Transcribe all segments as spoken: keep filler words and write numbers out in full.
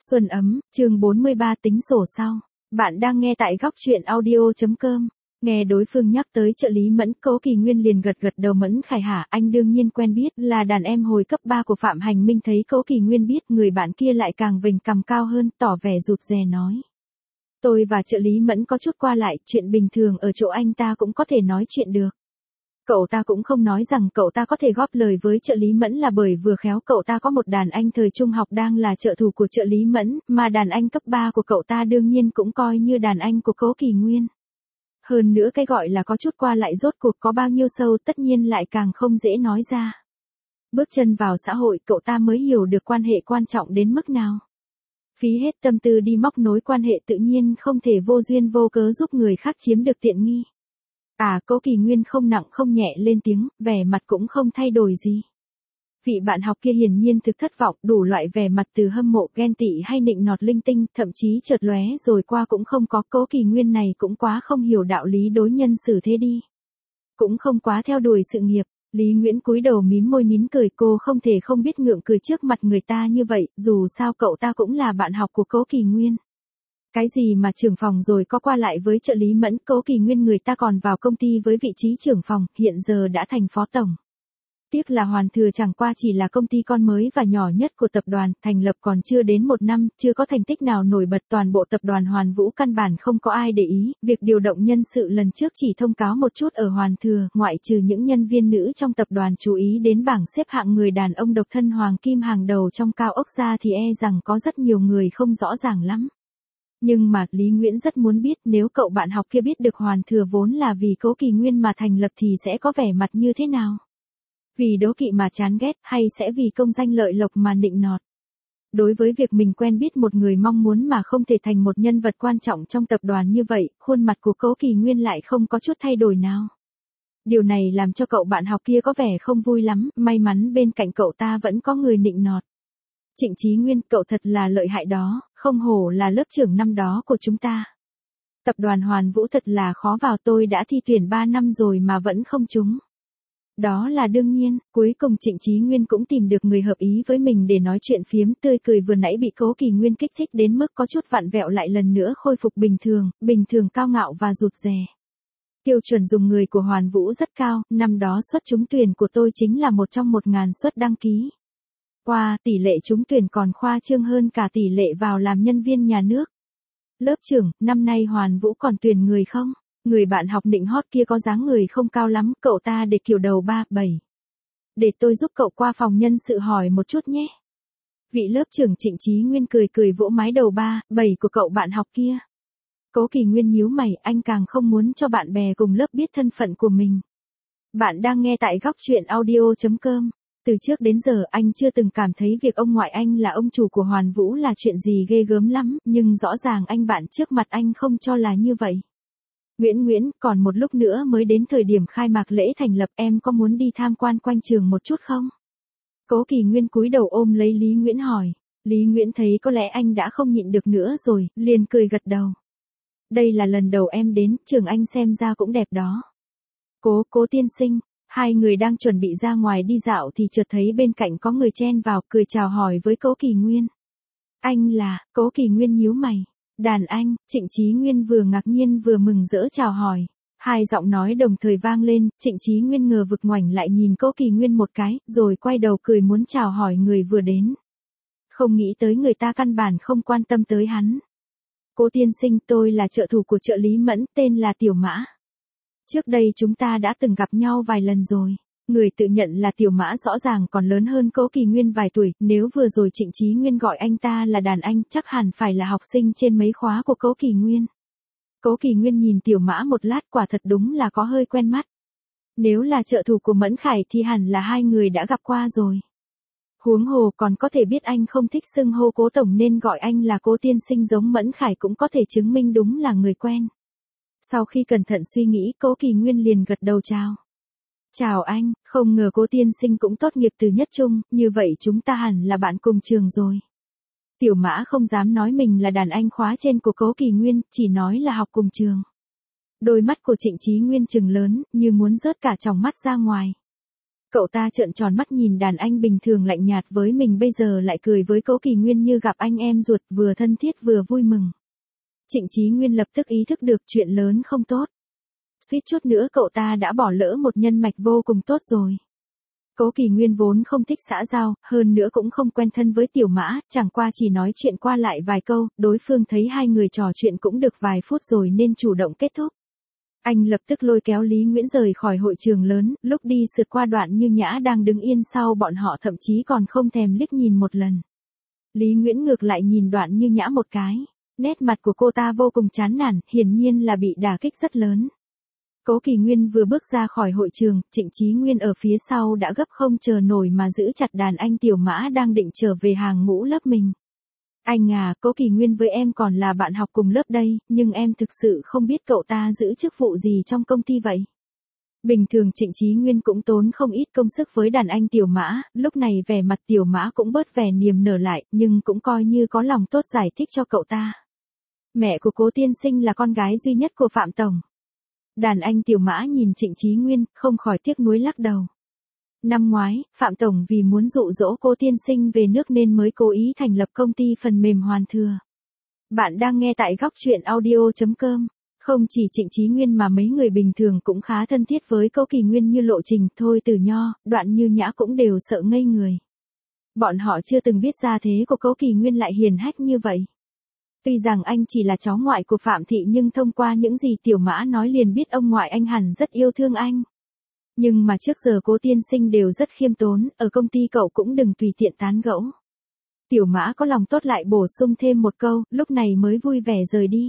Xuân ấm, chương bốn mươi ba tính sổ sau. Bạn đang nghe tại góc truyện audio chấm com. Nghe đối phương nhắc tới trợ lý Mẫn, Cố Kỳ Nguyên liền gật gật đầu. Mẫn Khải hả, anh đương nhiên quen biết, là đàn em hồi cấp ba của Phạm Hành Minh. Thấy Cố Kỳ Nguyên biết, người bạn kia lại càng vểnh cằm cao hơn, tỏ vẻ rụt rè nói. Tôi và trợ lý Mẫn có chút qua lại, chuyện bình thường ở chỗ anh ta cũng có thể nói chuyện được. Cậu ta cũng không nói rằng cậu ta có thể góp lời với trợ lý Mẫn là bởi vừa khéo cậu ta có một đàn anh thời trung học đang là trợ thủ của trợ lý Mẫn, mà đàn anh cấp ba của cậu ta đương nhiên cũng coi như đàn anh của Cố Kỳ Nguyên. Hơn nữa cái gọi là có chút qua lại rốt cuộc có bao nhiêu sâu tất nhiên lại càng không dễ nói ra. Bước chân vào xã hội cậu ta mới hiểu được quan hệ quan trọng đến mức nào. Phí hết tâm tư đi móc nối quan hệ tự nhiên không thể vô duyên vô cớ giúp người khác chiếm được tiện nghi. À, Cố Kỳ Nguyên không nặng không nhẹ lên tiếng, vẻ mặt cũng không thay đổi gì. Vị bạn học kia hiển nhiên thực thất vọng, đủ loại vẻ mặt từ hâm mộ, ghen tị hay nịnh nọt linh tinh, thậm chí chợt lóe rồi qua cũng không có. Cố Kỳ Nguyên này cũng quá không hiểu đạo lý đối nhân xử thế đi. Cũng không quá theo đuổi sự nghiệp. Lý Nguyễn cúi đầu mím môi nín cười, cô không thể không biết ngượng cười trước mặt người ta như vậy, dù sao cậu ta cũng là bạn học của Cố Kỳ Nguyên. Cái gì mà trưởng phòng rồi có qua lại với trợ lý Mẫn, Cố Kỳ Nguyên người ta còn vào công ty với vị trí trưởng phòng, hiện giờ đã thành phó tổng. Tiếc là Hoàn Thừa chẳng qua chỉ là công ty con mới và nhỏ nhất của tập đoàn, thành lập còn chưa đến một năm, chưa có thành tích nào nổi bật. Toàn bộ tập đoàn Hoàn Vũ căn bản không có ai để ý, việc điều động nhân sự lần trước chỉ thông cáo một chút ở Hoàn Thừa, ngoại trừ những nhân viên nữ trong tập đoàn chú ý đến bảng xếp hạng người đàn ông độc thân hoàng kim hàng đầu trong cao ốc ra thì e rằng có rất nhiều người không rõ ràng lắm. Nhưng mà, Lý Nguyễn rất muốn biết nếu cậu bạn học kia biết được Hoàn Thừa vốn là vì Cố Kỳ Nguyên mà thành lập thì sẽ có vẻ mặt như thế nào? Vì đố kỵ mà chán ghét hay sẽ vì công danh lợi lộc mà nịnh nọt? Đối với việc mình quen biết một người mong muốn mà không thể thành một nhân vật quan trọng trong tập đoàn như vậy, khuôn mặt của Cố Kỳ Nguyên lại không có chút thay đổi nào. Điều này làm cho cậu bạn học kia có vẻ không vui lắm, may mắn bên cạnh cậu ta vẫn có người nịnh nọt. Trịnh Chí Nguyên, cậu thật là lợi hại đó, không hổ là lớp trưởng năm đó của chúng ta. Tập đoàn Hoàn Vũ thật là khó vào, tôi đã thi tuyển ba năm rồi mà vẫn không trúng. Đó là đương nhiên, cuối cùng Trịnh Chí Nguyên cũng tìm được người hợp ý với mình để nói chuyện phiếm, tươi cười vừa nãy bị Cố Kỳ Nguyên kích thích đến mức có chút vặn vẹo lại lần nữa khôi phục bình thường, bình thường cao ngạo và rụt rè. Tiêu chuẩn dùng người của Hoàn Vũ rất cao, năm đó suất trúng tuyển của tôi chính là một trong một ngàn suất đăng ký. Qua, tỷ lệ trúng tuyển còn khoa trương hơn cả tỷ lệ vào làm nhân viên nhà nước. Lớp trưởng, năm nay Hoàn Vũ còn tuyển người không? Người bạn học nịnh hót kia có dáng người không cao lắm, cậu ta để kiểu đầu ba, bảy. Để tôi giúp cậu qua phòng nhân sự hỏi một chút nhé. Vị lớp trưởng Trịnh Chí Nguyên cười cười vỗ mái đầu ba, bảy của cậu bạn học kia. Cố Kỳ Nguyên nhíu mày, anh càng không muốn cho bạn bè cùng lớp biết thân phận của mình. Bạn đang nghe tại góc truyện audio chấm com. Từ trước đến giờ anh chưa từng cảm thấy việc ông ngoại anh là ông chủ của Hoàn Vũ là chuyện gì ghê gớm lắm, nhưng rõ ràng anh bạn trước mặt anh không cho là như vậy. Nguyễn Nguyễn, còn một lúc nữa mới đến thời điểm khai mạc lễ thành lập, em có muốn đi tham quan quanh trường một chút không? Cố Kỳ Nguyên cúi đầu ôm lấy Lý Nguyễn hỏi. Lý Nguyễn thấy có lẽ anh đã không nhịn được nữa rồi, liền cười gật đầu. Đây là lần đầu em đến, trường anh xem ra cũng đẹp đó. Cố, cố tiên sinh. Hai người đang chuẩn bị ra ngoài đi dạo thì chợt thấy bên cạnh có người chen vào, cười chào hỏi với Cố Kỳ Nguyên. Anh là, Cố Kỳ Nguyên nhíu mày. Đàn anh, Trịnh Chí Nguyên vừa ngạc nhiên vừa mừng rỡ chào hỏi. Hai giọng nói đồng thời vang lên, Trịnh Chí Nguyên ngờ vực ngoảnh lại nhìn Cố Kỳ Nguyên một cái, rồi quay đầu cười muốn chào hỏi người vừa đến. Không nghĩ tới người ta căn bản không quan tâm tới hắn. Cố tiên sinh, tôi là trợ thủ của trợ lý Mẫn, tên là Tiểu Mã. Trước đây chúng ta đã từng gặp nhau vài lần rồi. Người tự nhận là Tiểu Mã rõ ràng còn lớn hơn Cố Kỳ Nguyên vài tuổi, nếu vừa rồi Trịnh Chí Nguyên gọi anh ta là đàn anh chắc hẳn phải là học sinh trên mấy khóa của Cố Kỳ Nguyên. Cố Kỳ Nguyên nhìn Tiểu Mã một lát, quả thật đúng là có hơi quen mắt. Nếu là trợ thủ của Mẫn Khải thì hẳn là hai người đã gặp qua rồi. Huống hồ còn có thể biết anh không thích xưng hô Cố tổng nên gọi anh là Cố tiên sinh giống Mẫn Khải cũng có thể chứng minh đúng là người quen. Sau khi cẩn thận suy nghĩ, Cố Kỳ Nguyên liền gật đầu chào. Chào anh, không ngờ Cố tiên sinh cũng tốt nghiệp từ nhất trung, như vậy chúng ta hẳn là bạn cùng trường rồi. Tiểu Mã không dám nói mình là đàn anh khóa trên của Cố Kỳ Nguyên, chỉ nói là học cùng trường. Đôi mắt của Trịnh Chí Nguyên trừng lớn, như muốn rớt cả tròng mắt ra ngoài. Cậu ta trợn tròn mắt nhìn đàn anh bình thường lạnh nhạt với mình bây giờ lại cười với Cố Kỳ Nguyên như gặp anh em ruột, vừa thân thiết vừa vui mừng. Trịnh Chí Nguyên lập tức ý thức được chuyện lớn không tốt. Suýt chút nữa cậu ta đã bỏ lỡ một nhân mạch vô cùng tốt rồi. Cố Kỳ Nguyên vốn không thích xã giao, hơn nữa cũng không quen thân với Tiểu Mã, chẳng qua chỉ nói chuyện qua lại vài câu, đối phương thấy hai người trò chuyện cũng được vài phút rồi nên chủ động kết thúc. Anh lập tức lôi kéo Lý Nguyễn rời khỏi hội trường lớn, lúc đi sượt qua Đoạn Như Nhã đang đứng yên sau bọn họ thậm chí còn không thèm liếc nhìn một lần. Lý Nguyễn ngược lại nhìn Đoạn Như Nhã một cái, nét mặt của cô ta vô cùng chán nản, hiển nhiên là bị đả kích rất lớn. Cố Kỳ Nguyên vừa bước ra khỏi hội trường, Trịnh Chí Nguyên ở phía sau đã gấp không chờ nổi mà giữ chặt đàn anh Tiểu Mã đang định trở về hàng ngũ lớp mình. Anh à, Cố Kỳ Nguyên với em còn là bạn học cùng lớp đây, nhưng em thực sự không biết cậu ta giữ chức vụ gì trong công ty vậy. Bình thường Trịnh Chí Nguyên cũng tốn không ít công sức với đàn anh Tiểu Mã, lúc này vẻ mặt Tiểu Mã cũng bớt vẻ niềm nở lại, nhưng cũng coi như có lòng tốt giải thích cho cậu ta. Mẹ của Cố tiên sinh là con gái duy nhất của Phạm Tổng. Đàn anh Tiểu Mã nhìn Trịnh Chí Nguyên, không khỏi tiếc nuối lắc đầu. Năm ngoái, Phạm Tổng vì muốn dụ dỗ Cố tiên sinh về nước nên mới cố ý thành lập công ty phần mềm Hoàn Thừa. Bạn đang nghe tại góc truyện audio chấm com. Không chỉ Trịnh Chí Nguyên mà mấy người bình thường cũng khá thân thiết với Cố Kỳ Nguyên như Lộ Trình, Thôi Từ Nho, Đoạn Như Nhã cũng đều sợ ngây người. Bọn họ chưa từng biết gia thế của Cố Kỳ Nguyên lại hiền hách như vậy. Tuy rằng anh chỉ là cháu ngoại của Phạm Thị nhưng thông qua những gì Tiểu Mã nói liền biết ông ngoại anh hẳn rất yêu thương anh. Nhưng mà trước giờ Cố tiên sinh đều rất khiêm tốn, ở công ty cậu cũng đừng tùy tiện tán gẫu. Tiểu Mã có lòng tốt lại bổ sung thêm một câu, lúc này mới vui vẻ rời đi.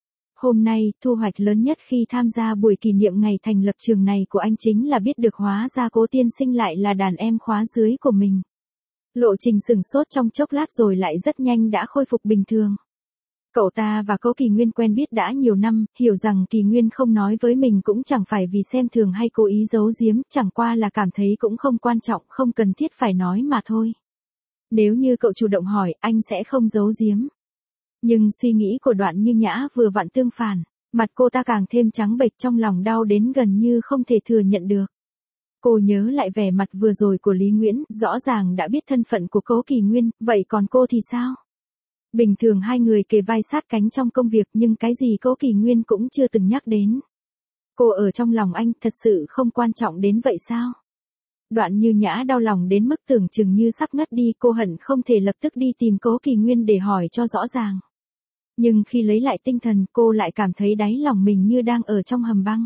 Hôm nay, thu hoạch lớn nhất khi tham gia buổi kỷ niệm ngày thành lập trường này của anh chính là biết được hóa ra Cố tiên sinh lại là đàn em khóa dưới của mình. Lộ Trình sừng sốt trong chốc lát rồi lại rất nhanh đã khôi phục bình thường. Cậu ta và Cố Kỳ Nguyên quen biết đã nhiều năm, hiểu rằng Kỳ Nguyên không nói với mình cũng chẳng phải vì xem thường hay cố ý giấu giếm, chẳng qua là cảm thấy cũng không quan trọng, không cần thiết phải nói mà thôi. Nếu như cậu chủ động hỏi, anh sẽ không giấu giếm. Nhưng suy nghĩ của Đoạn Như Nhã vừa vặn tương phản, mặt cô ta càng thêm trắng bệch, trong lòng đau đến gần như không thể thừa nhận được. Cô nhớ lại vẻ mặt vừa rồi của Lý Nguyễn, rõ ràng đã biết thân phận của Cố Kỳ Nguyên, vậy còn cô thì sao? Bình thường hai người kề vai sát cánh trong công việc nhưng cái gì Cố Kỳ Nguyên cũng chưa từng nhắc đến. Cô ở trong lòng anh thật sự không quan trọng đến vậy sao? Đoạn Như Nhã đau lòng đến mức tưởng chừng như sắp ngất đi, cô hận không thể lập tức đi tìm Cố Kỳ Nguyên để hỏi cho rõ ràng. Nhưng khi lấy lại tinh thần cô lại cảm thấy đáy lòng mình như đang ở trong hầm băng.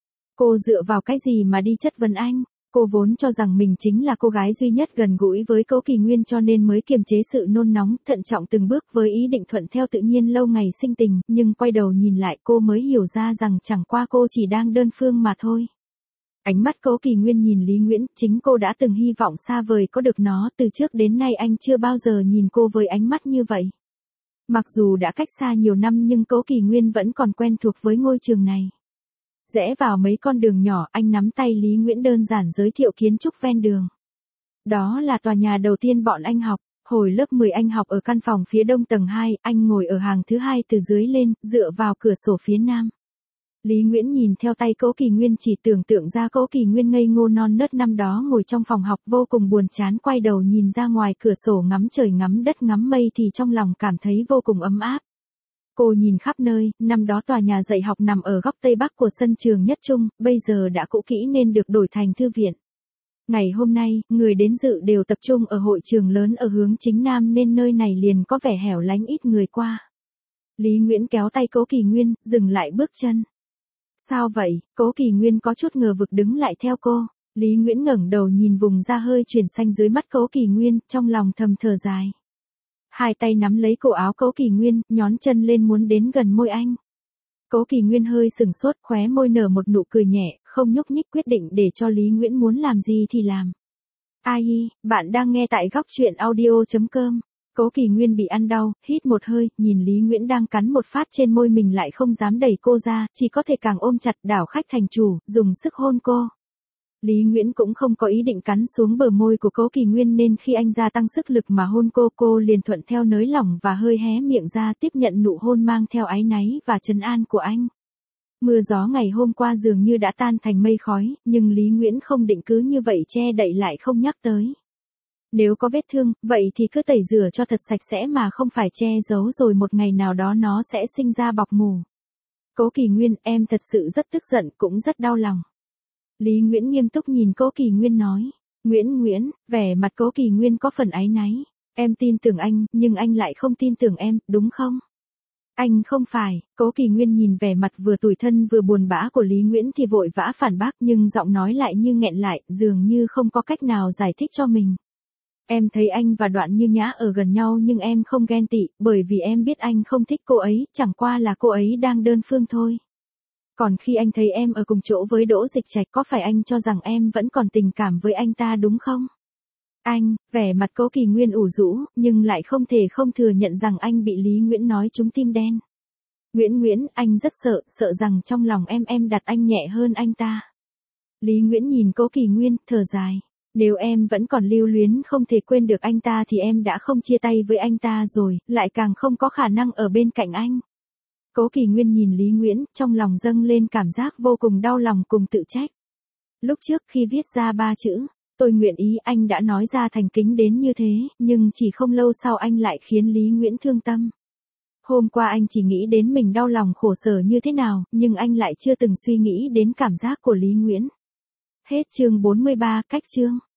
Cô dựa vào cái gì mà đi chất vấn anh? Cô vốn cho rằng mình chính là cô gái duy nhất gần gũi với Cố Kỳ Nguyên cho nên mới kiềm chế sự nôn nóng, thận trọng từng bước với ý định thuận theo tự nhiên lâu ngày sinh tình, nhưng quay đầu nhìn lại cô mới hiểu ra rằng chẳng qua cô chỉ đang đơn phương mà thôi. Ánh mắt Cố Kỳ Nguyên nhìn Lý Nguyễn, chính cô đã từng hy vọng xa vời có được nó, từ trước đến nay anh chưa bao giờ nhìn cô với ánh mắt như vậy. Mặc dù đã cách xa nhiều năm nhưng Cố Kỳ Nguyên vẫn còn quen thuộc với ngôi trường này. Rẽ vào mấy con đường nhỏ, anh nắm tay Lý Nguyễn đơn giản giới thiệu kiến trúc ven đường. Đó là tòa nhà đầu tiên bọn anh học, hồi lớp mười anh học ở căn phòng phía đông tầng hai, anh ngồi ở hàng thứ hai từ dưới lên, dựa vào cửa sổ phía nam. Lý Nguyễn nhìn theo tay Cố Kỳ Nguyên chỉ tưởng tượng ra Cố Kỳ Nguyên ngây ngô non nớt năm đó ngồi trong phòng học vô cùng buồn chán, quay đầu nhìn ra ngoài cửa sổ ngắm trời ngắm đất ngắm mây thì trong lòng cảm thấy vô cùng ấm áp. Cô nhìn khắp nơi, năm đó tòa nhà dạy học nằm ở góc tây bắc của sân trường Nhất Trung, bây giờ đã cũ kỹ nên được đổi thành thư viện. Ngày hôm nay, người đến dự đều tập trung ở hội trường lớn ở hướng chính nam nên nơi này liền có vẻ hẻo lánh ít người qua. Lý Nguyễn kéo tay Cố Kỳ Nguyên, dừng lại bước chân. Sao vậy? Cố Kỳ Nguyên có chút ngờ vực đứng lại theo cô. Lý Nguyễn ngẩng đầu nhìn vùng da hơi chuyển xanh dưới mắt Cố Kỳ Nguyên, trong lòng thầm thở dài. Hai tay nắm lấy cổ áo Cố Kỳ Nguyên, nhón chân lên muốn đến gần môi anh. Cố Kỳ Nguyên hơi sừng sốt, khóe môi nở một nụ cười nhẹ, không nhúc nhích, quyết định để cho Lý Nguyễn muốn làm gì thì làm. Ai, bạn đang nghe tại góc truyện audio chấm com. Cố Kỳ Nguyên bị ăn đau, hít một hơi, nhìn Lý Nguyễn đang cắn một phát trên môi mình lại không dám đẩy cô ra, chỉ có thể càng ôm chặt, đảo khách thành chủ, dùng sức hôn cô. Lý Nguyễn cũng không có ý định cắn xuống bờ môi của Cố Kỳ Nguyên nên khi anh gia tăng sức lực mà hôn cô, cô liền thuận theo nới lỏng và hơi hé miệng ra tiếp nhận nụ hôn mang theo áy náy và trấn an của anh. Mưa gió ngày hôm qua dường như đã tan thành mây khói, nhưng Lý Nguyễn không định cứ như vậy che đậy lại không nhắc tới. Nếu có vết thương, vậy thì cứ tẩy rửa cho thật sạch sẽ mà không phải che giấu rồi một ngày nào đó nó sẽ sinh ra bọc mù. Cố Kỳ Nguyên, em thật sự rất tức giận, cũng rất đau lòng. Lý Nguyễn nghiêm túc nhìn Cố Kỳ Nguyên nói. Nguyễn Nguyễn, vẻ mặt Cố Kỳ Nguyên có phần áy náy. Em tin tưởng anh, nhưng anh lại không tin tưởng em, đúng không? Anh không phải. Cố Kỳ Nguyên nhìn vẻ mặt vừa tủi thân vừa buồn bã của Lý Nguyễn thì vội vã phản bác, nhưng giọng nói lại như nghẹn lại, dường như không có cách nào giải thích cho mình. Em thấy anh và Đoạn Như Nhã ở gần nhau nhưng em không ghen tị, bởi vì em biết anh không thích cô ấy, chẳng qua là cô ấy đang đơn phương thôi. Còn khi anh thấy em ở cùng chỗ với Đỗ Dịch Trạch, có phải anh cho rằng em vẫn còn tình cảm với anh ta đúng không? Anh, vẻ mặt Cố Kỳ Nguyên ủ rũ, nhưng lại không thể không thừa nhận rằng anh bị Lý Nguyễn nói trúng tim đen. Nguyễn Nguyễn, anh rất sợ, sợ rằng trong lòng em em đặt anh nhẹ hơn anh ta. Lý Nguyễn nhìn Cố Kỳ Nguyên, thở dài. Nếu em vẫn còn lưu luyến không thể quên được anh ta thì em đã không chia tay với anh ta rồi, lại càng không có khả năng ở bên cạnh anh. Cố Kỳ Nguyên nhìn Lý Nguyễn, trong lòng dâng lên cảm giác vô cùng đau lòng cùng tự trách. Lúc trước khi viết ra ba chữ, tôi nguyện ý, anh đã nói ra thành kính đến như thế, nhưng chỉ không lâu sau anh lại khiến Lý Nguyễn thương tâm. Hôm qua anh chỉ nghĩ đến mình đau lòng khổ sở như thế nào, nhưng anh lại chưa từng suy nghĩ đến cảm giác của Lý Nguyễn. Hết chương bốn mươi ba, cách chương.